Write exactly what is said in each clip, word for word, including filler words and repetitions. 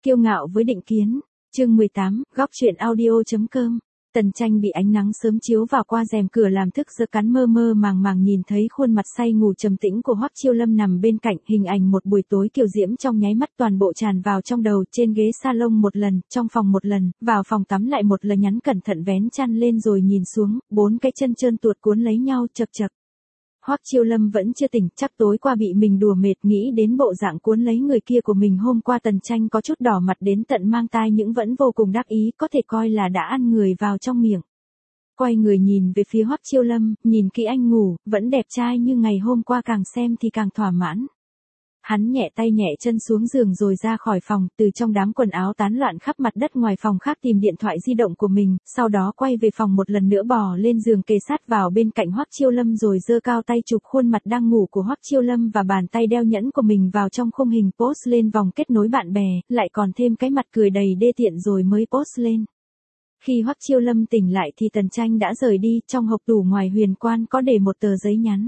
Kiêu ngạo với định kiến. Chương mười tám, góc truyện audio.com. Tần Tranh bị ánh nắng sớm chiếu vào qua rèm cửa làm thức giấc, cắn mơ mơ màng màng nhìn thấy khuôn mặt say ngủ trầm tĩnh của Hoắc Chiêu Lâm nằm bên cạnh, hình ảnh một buổi tối kiều diễm trong nháy mắt toàn bộ tràn vào trong đầu, trên ghế salon một lần, trong phòng một lần, vào phòng tắm lại một lần, nhắn cẩn thận vén chăn lên rồi nhìn xuống, bốn cái chân trơn tuột cuốn lấy nhau chập chập. Hoắc Chiêu Lâm vẫn chưa tỉnh, chắc tối qua bị mình đùa mệt, nghĩ đến bộ dạng cuốn lấy người kia của mình hôm qua. Tần Tranh có chút đỏ mặt đến tận mang tai nhưng vẫn vô cùng đắc ý, có thể coi là đã ăn người vào trong miệng. Quay người nhìn về phía Hoắc Chiêu Lâm, nhìn kỹ anh ngủ, vẫn đẹp trai như ngày hôm qua, càng xem thì càng thỏa mãn. Hắn nhẹ tay nhẹ chân xuống giường rồi ra khỏi phòng, từ trong đám quần áo tán loạn khắp mặt đất ngoài phòng khác tìm điện thoại di động của mình, sau đó quay về phòng một lần nữa bò lên giường kề sát vào bên cạnh Hoắc Chiêu Lâm rồi giơ cao tay chụp khuôn mặt đang ngủ của Hoắc Chiêu Lâm và bàn tay đeo nhẫn của mình vào trong khung hình post lên vòng kết nối bạn bè, lại còn thêm cái mặt cười đầy đê tiện rồi mới post lên. Khi Hoắc Chiêu Lâm tỉnh lại thì Tần Tranh đã rời đi, trong hộp tủ ngoài huyền quan có để một tờ giấy nhắn.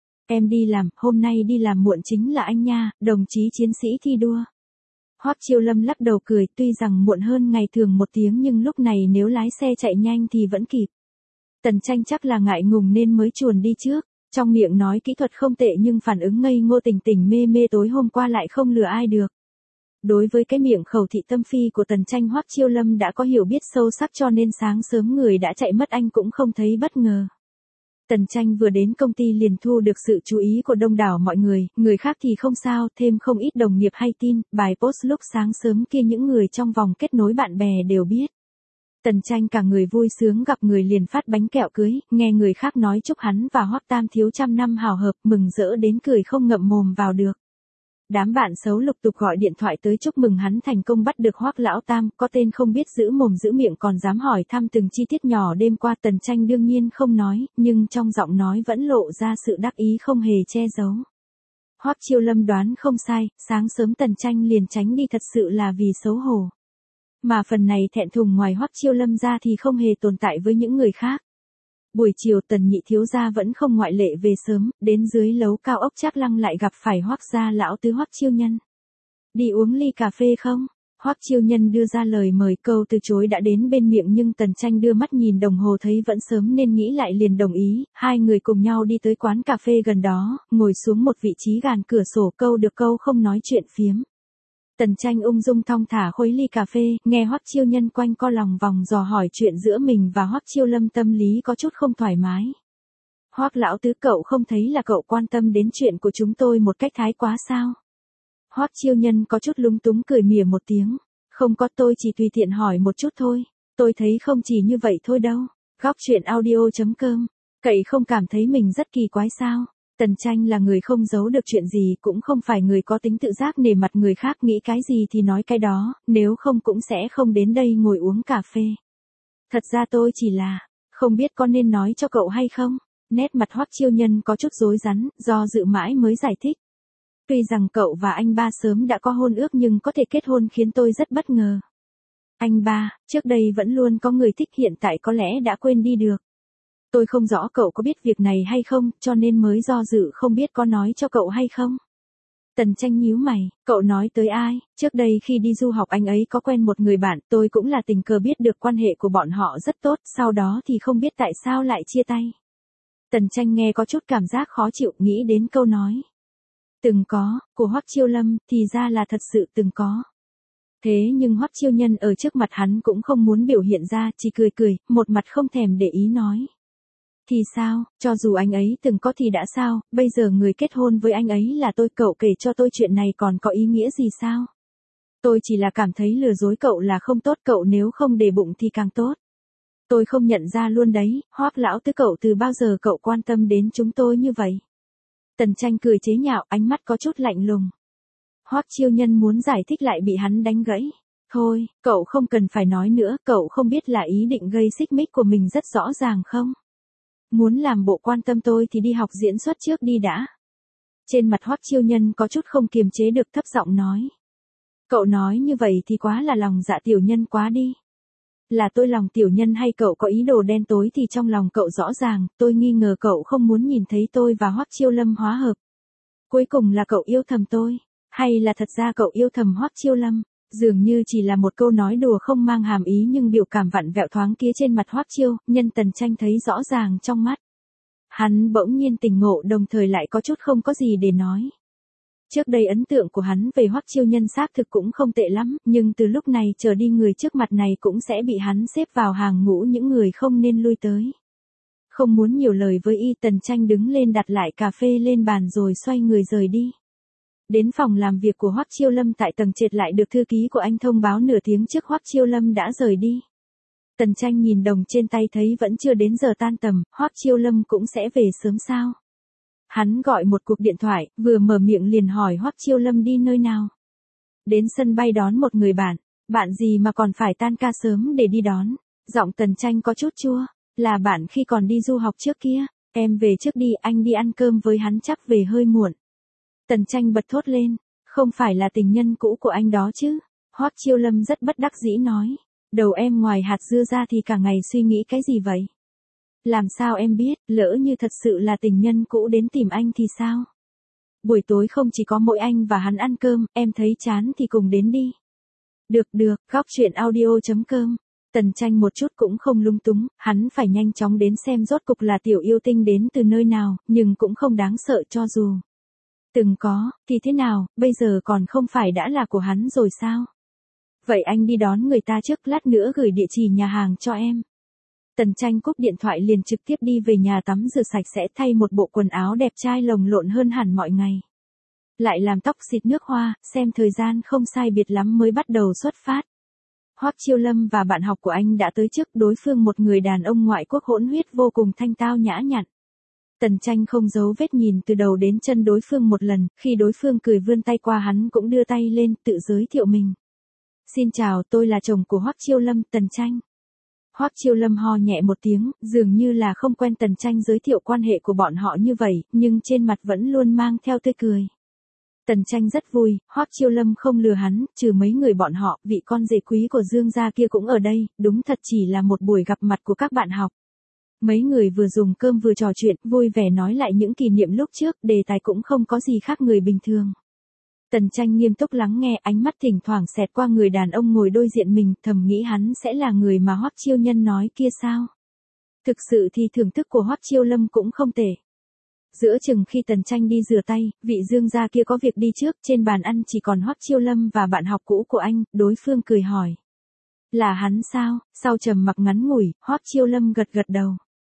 Em đi làm, hôm nay đi làm muộn chính là anh nha, đồng chí chiến sĩ thi đua. Hoắc Chiêu Lâm lắc đầu cười, tuy rằng muộn hơn ngày thường một tiếng nhưng lúc này nếu lái xe chạy nhanh thì vẫn kịp. Tần Tranh chắc là ngại ngùng nên mới chuồn đi trước, trong miệng nói kỹ thuật không tệ nhưng phản ứng ngây ngô tỉnh tỉnh mê mê tối hôm qua lại không lừa ai được. Đối với cái miệng khẩu thị tâm phi của Tần Tranh, Hoắc Chiêu Lâm đã có hiểu biết sâu sắc, cho nên sáng sớm người đã chạy mất anh cũng không thấy bất ngờ. Tần Tranh vừa đến công ty liền thu được sự chú ý của đông đảo mọi người, người khác thì không sao, thêm không ít đồng nghiệp hay tin, bài post lúc sáng sớm kia những người trong vòng kết nối bạn bè đều biết. Tần Tranh cả người vui sướng, gặp người liền phát bánh kẹo cưới, nghe người khác nói chúc hắn và Hoắc Tam thiếu trăm năm hào hợp, mừng rỡ đến cười không ngậm mồm vào được. Đám bạn xấu lục tục gọi điện thoại tới chúc mừng hắn thành công bắt được Hoắc lão tam, có tên không biết giữ mồm giữ miệng còn dám hỏi thăm từng chi tiết nhỏ đêm qua. Tần Tranh đương nhiên không nói, nhưng trong giọng nói vẫn lộ ra sự đắc ý không hề che giấu. Hoắc Chiêu Lâm đoán không sai, sáng sớm Tần Tranh liền tránh đi thật sự là vì xấu hổ. Mà phần này thẹn thùng ngoài Hoắc Chiêu Lâm ra thì không hề tồn tại với những người khác. Buổi chiều Tần nhị thiếu gia vẫn không ngoại lệ về sớm, đến dưới lấu cao ốc Trác Lăng lại gặp phải Hoắc gia lão tứ Hoắc Chiêu Nhân. Đi uống ly cà phê không? Hoắc Chiêu Nhân đưa ra lời mời, câu từ chối đã đến bên miệng nhưng Tần Tranh đưa mắt nhìn đồng hồ thấy vẫn sớm nên nghĩ lại liền đồng ý, hai người cùng nhau đi tới quán cà phê gần đó, ngồi xuống một vị trí gần cửa sổ, câu được câu không nói chuyện phiếm. Tần Tranh ung dung thong thả khuấy ly cà phê, nghe Hoắc Chiêu Nhân quanh co lòng vòng dò hỏi chuyện giữa mình và Hoắc Chiêu Lâm, tâm lý có chút không thoải mái. Hoắc lão tứ, cậu không thấy là cậu quan tâm đến chuyện của chúng tôi một cách thái quá sao? Hoắc Chiêu Nhân có chút lúng túng cười mỉa một tiếng. Không có, tôi chỉ tùy tiện hỏi một chút thôi. Tôi thấy không chỉ như vậy thôi đâu. Góc truyện audio.com. Cậy không cảm thấy mình rất kỳ quái sao? Tần Tranh là người không giấu được chuyện gì, cũng không phải người có tính tự giác nể mặt người khác, nghĩ cái gì thì nói cái đó, nếu không cũng sẽ không đến đây ngồi uống cà phê. Thật ra tôi chỉ là, không biết có nên nói cho cậu hay không? Nét mặt Hoắc Chiêu Nhân có chút rối rắn, do dự mãi mới giải thích. Tuy rằng cậu và anh ba sớm đã có hôn ước nhưng có thể kết hôn khiến tôi rất bất ngờ. Anh ba, trước đây vẫn luôn có người thích, hiện tại có lẽ đã quên đi được. Tôi không rõ cậu có biết việc này hay không, cho nên mới do dự không biết có nói cho cậu hay không. Tần Tranh nhíu mày, cậu nói tới ai? Trước đây khi đi du học anh ấy có quen một người bạn, tôi cũng là tình cờ biết được quan hệ của bọn họ rất tốt, sau đó thì không biết tại sao lại chia tay. Tần Tranh nghe có chút cảm giác khó chịu, nghĩ đến câu nói từng có của Hoắc Chiêu Lâm, thì ra là thật sự từng có. Thế nhưng Hoắc Chiêu Nhân ở trước mặt hắn cũng không muốn biểu hiện ra, chỉ cười cười, một mặt không thèm để ý nói. Thì sao, cho dù anh ấy từng có thì đã sao, bây giờ người kết hôn với anh ấy là tôi, cậu kể cho tôi chuyện này còn có ý nghĩa gì sao? Tôi chỉ là cảm thấy lừa dối cậu là không tốt, cậu nếu không để bụng thì càng tốt. Tôi không nhận ra luôn đấy, Hoắc lão tứ, cậu từ bao giờ cậu quan tâm đến chúng tôi như vậy? Tần Tranh cười chế nhạo, ánh mắt có chút lạnh lùng. Hoắc Chiêu Nhân muốn giải thích lại bị hắn đánh gãy. Thôi, cậu không cần phải nói nữa, cậu không biết là ý định gây xích mích của mình rất rõ ràng không? Muốn làm bộ quan tâm tôi thì đi học diễn xuất trước đi đã. Trên mặt Hoắc Chiêu Nhân có chút không kiềm chế được, thấp giọng nói. Cậu nói như vậy thì quá là lòng dạ tiểu nhân quá đi. Là tôi lòng tiểu nhân hay cậu có ý đồ đen tối thì trong lòng cậu rõ ràng, tôi nghi ngờ cậu không muốn nhìn thấy tôi và Hoắc Chiêu Lâm hóa hợp. Cuối cùng là cậu yêu thầm tôi, hay là thật ra cậu yêu thầm Hoắc Chiêu Lâm? Dường như chỉ là một câu nói đùa không mang hàm ý nhưng biểu cảm vặn vẹo thoáng kia trên mặt Hoắc Chiêu, Nhân Tần Tranh thấy rõ ràng trong mắt. Hắn bỗng nhiên tỉnh ngộ đồng thời lại có chút không có gì để nói. Trước đây ấn tượng của hắn về Hoắc Chiêu Nhân xác thực cũng không tệ lắm, nhưng từ lúc này trở đi người trước mặt này cũng sẽ bị hắn xếp vào hàng ngũ những người không nên lui tới. Không muốn nhiều lời với y, Tần Tranh đứng lên đặt lại cà phê lên bàn rồi xoay người rời đi. Đến phòng làm việc của Hoắc Chiêu Lâm tại tầng trệt lại được thư ký của anh thông báo nửa tiếng trước Hoắc Chiêu Lâm đã rời đi. Tần Tranh nhìn đồng trên tay thấy vẫn chưa đến giờ tan tầm, Hoắc Chiêu Lâm cũng sẽ về sớm sao? Hắn gọi một cuộc điện thoại, vừa mở miệng liền hỏi Hoắc Chiêu Lâm đi nơi nào. Đến sân bay đón một người bạn, bạn gì mà còn phải tan ca sớm để đi đón. Giọng Tần Tranh có chút chua, là bạn khi còn đi du học trước kia, em về trước đi, anh đi ăn cơm với hắn chắc về hơi muộn. Tần Tranh bật thốt lên, không phải là tình nhân cũ của anh đó chứ? Hoắc Chiêu Lâm rất bất đắc dĩ nói, đầu em ngoài hạt dưa ra thì cả ngày suy nghĩ cái gì vậy? Làm sao em biết, lỡ như thật sự là tình nhân cũ đến tìm anh thì sao? Buổi tối không chỉ có mỗi anh và hắn ăn cơm, em thấy chán thì cùng đến đi. Được được, góc truyện audio chấm com. Tần Tranh một chút cũng không lung túng, hắn phải nhanh chóng đến xem rốt cục là tiểu yêu tinh đến từ nơi nào, nhưng cũng không đáng sợ cho dù. Từng có, thì thế nào, bây giờ còn không phải đã là của hắn rồi sao? Vậy anh đi đón người ta trước, lát nữa gửi địa chỉ nhà hàng cho em. Tần Tranh cúp điện thoại liền trực tiếp đi về nhà tắm rửa sạch sẽ, thay một bộ quần áo đẹp trai lồng lộn hơn hẳn mọi ngày. Lại làm tóc xịt nước hoa, xem thời gian không sai biệt lắm mới bắt đầu xuất phát. Hoắc Chiêu Lâm và bạn học của anh đã tới trước, đối phương một người đàn ông ngoại quốc hỗn huyết vô cùng thanh tao nhã nhặn. Tần Tranh không giấu vết nhìn từ đầu đến chân đối phương một lần, khi đối phương cười vươn tay qua hắn cũng đưa tay lên, tự giới thiệu mình. Xin chào, tôi là chồng của Hoắc Chiêu Lâm, Tần Tranh. Hoắc Chiêu Lâm ho nhẹ một tiếng, dường như là không quen Tần Tranh giới thiệu quan hệ của bọn họ như vậy, nhưng trên mặt vẫn luôn mang theo tươi cười. Tần Tranh rất vui, Hoắc Chiêu Lâm không lừa hắn, trừ mấy người bọn họ, vị con rể quý của Dương gia kia cũng ở đây, đúng thật chỉ là một buổi gặp mặt của các bạn học. Mấy người vừa dùng cơm vừa trò chuyện, vui vẻ nói lại những kỷ niệm lúc trước, đề tài cũng không có gì khác người bình thường. Tần Tranh nghiêm túc lắng nghe, ánh mắt thỉnh thoảng xẹt qua người đàn ông ngồi đối diện mình, thầm nghĩ hắn sẽ là người mà Hoắc Chiêu Nhân nói kia sao. Thực sự thì thưởng thức của Hoắc Chiêu Lâm cũng không tệ. Giữa chừng khi Tần Tranh đi rửa tay, vị Dương gia kia có việc đi trước, trên bàn ăn chỉ còn Hoắc Chiêu Lâm và bạn học cũ của anh, đối phương cười hỏi. Là hắn sao? Sau trầm mặc ngắn ngủi, Hoắc Chiêu Lâm gật gật đầu.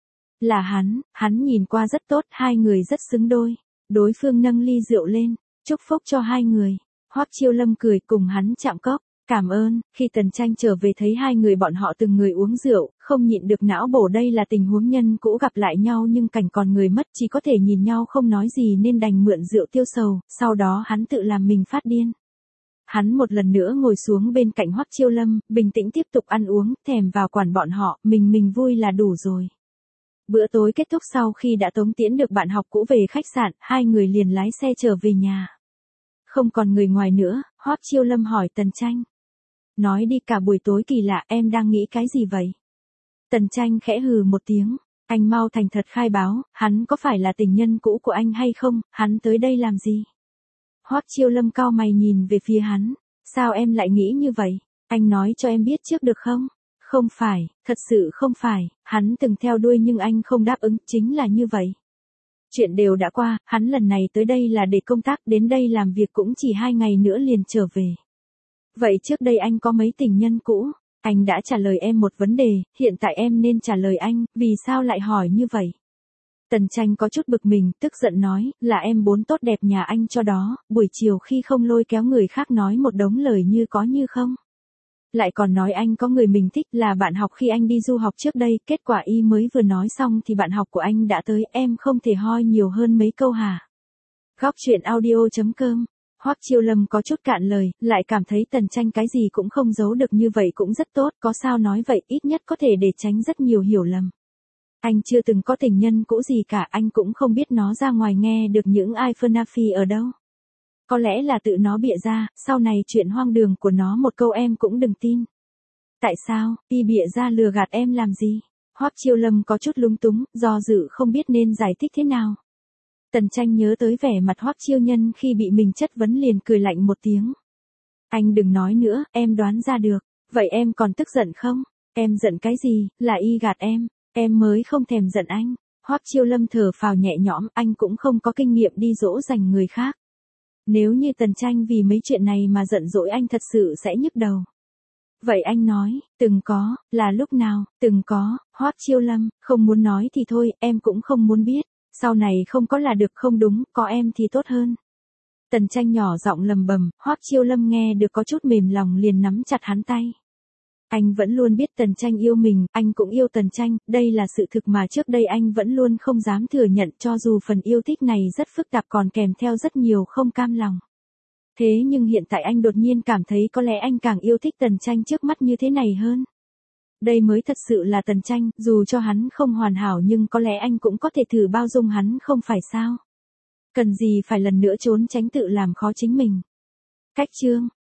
Là hắn, hắn nhìn qua rất tốt, hai người rất xứng đôi. Đối phương nâng ly rượu lên, chúc phúc cho hai người. Hoắc Chiêu Lâm cười cùng hắn chạm cốc, cảm ơn. Khi Tần Tranh trở về thấy hai người bọn họ từng người uống rượu, không nhịn được não bổ, đây là tình huống nhân cũ gặp lại nhau nhưng cảnh còn người mất, chỉ có thể nhìn nhau không nói gì nên đành mượn rượu tiêu sầu, sau đó hắn tự làm mình phát điên. Hắn một lần nữa ngồi xuống bên cạnh Hoắc Chiêu Lâm, bình tĩnh tiếp tục ăn uống, thèm vào quản bọn họ, mình mình vui là đủ rồi. Bữa tối kết thúc sau khi đã tống tiễn được bạn học cũ về khách sạn, hai người liền lái xe trở về nhà. Không còn người ngoài nữa, Hoắc Chiêu Lâm hỏi Tần Tranh. Nói đi, cả buổi tối kỳ lạ, em đang nghĩ cái gì vậy? Tần Tranh khẽ hừ một tiếng, anh mau thành thật khai báo, hắn có phải là tình nhân cũ của anh hay không, hắn tới đây làm gì? Hoắc Chiêu Lâm cau mày nhìn về phía hắn, sao em lại nghĩ như vậy? Anh nói cho em biết trước được không? Không phải, thật sự không phải, hắn từng theo đuôi nhưng anh không đáp ứng, chính là như vậy. Chuyện đều đã qua, hắn lần này tới đây là để công tác, đến đây làm việc cũng chỉ hai ngày nữa liền trở về. Vậy trước đây anh có mấy tình nhân cũ? Anh đã trả lời em một vấn đề, hiện tại em nên trả lời anh, vì sao lại hỏi như vậy? Tần Tranh có chút bực mình, tức giận nói, là em bốn tốt đẹp nhà anh cho đó, buổi chiều khi không lôi kéo người khác nói một đống lời như có như không. Lại còn nói anh có người mình thích, là bạn học khi anh đi du học trước đây, kết quả y mới vừa nói xong thì bạn học của anh đã tới, em không thể hoi nhiều hơn mấy câu hả? Góc truyện audio chấm com. Hoắc Chiêu Lâm có chút cạn lời, lại cảm thấy Tần Tranh cái gì cũng không giấu được, như vậy cũng rất tốt, có sao nói vậy, ít nhất có thể để tránh rất nhiều hiểu lầm. Anh chưa từng có tình nhân cũ gì cả, anh cũng không biết nó ra ngoài nghe được những ai phi ở đâu. Có lẽ là tự nó bịa ra, sau này chuyện hoang đường của nó một câu em cũng đừng tin. Tại sao, y bịa ra lừa gạt em làm gì? Hoắc Chiêu Lâm có chút lúng túng, do dự không biết nên giải thích thế nào. Tần Tranh nhớ tới vẻ mặt Hoắc Chiêu Nhân khi bị mình chất vấn liền cười lạnh một tiếng. Anh đừng nói nữa, em đoán ra được. Vậy em còn tức giận không? Em giận cái gì, là y gạt em. Em mới không thèm giận anh. Hoắc Chiêu Lâm thở phào nhẹ nhõm, anh cũng không có kinh nghiệm đi dỗ dành người khác. Nếu như Tần Tranh vì mấy chuyện này mà giận dỗi anh thật sự sẽ nhức đầu. Vậy anh nói, từng có, là lúc nào, từng có, Hoắc Chiêu Lâm, không muốn nói thì thôi, em cũng không muốn biết. Sau này không có là được, không đúng, có em thì tốt hơn. Tần Tranh nhỏ giọng lầm bầm, Hoắc Chiêu Lâm nghe được có chút mềm lòng liền nắm chặt hắn tay. Anh vẫn luôn biết Tần Tranh yêu mình, anh cũng yêu Tần Tranh, đây là sự thực mà trước đây anh vẫn luôn không dám thừa nhận, cho dù phần yêu thích này rất phức tạp còn kèm theo rất nhiều không cam lòng. Thế nhưng hiện tại anh đột nhiên cảm thấy có lẽ anh càng yêu thích Tần Tranh trước mắt như thế này hơn. Đây mới thật sự là Tần Tranh, dù cho hắn không hoàn hảo nhưng có lẽ anh cũng có thể thử bao dung hắn không phải sao. Cần gì phải lần nữa trốn tránh tự làm khó chính mình. Cách chương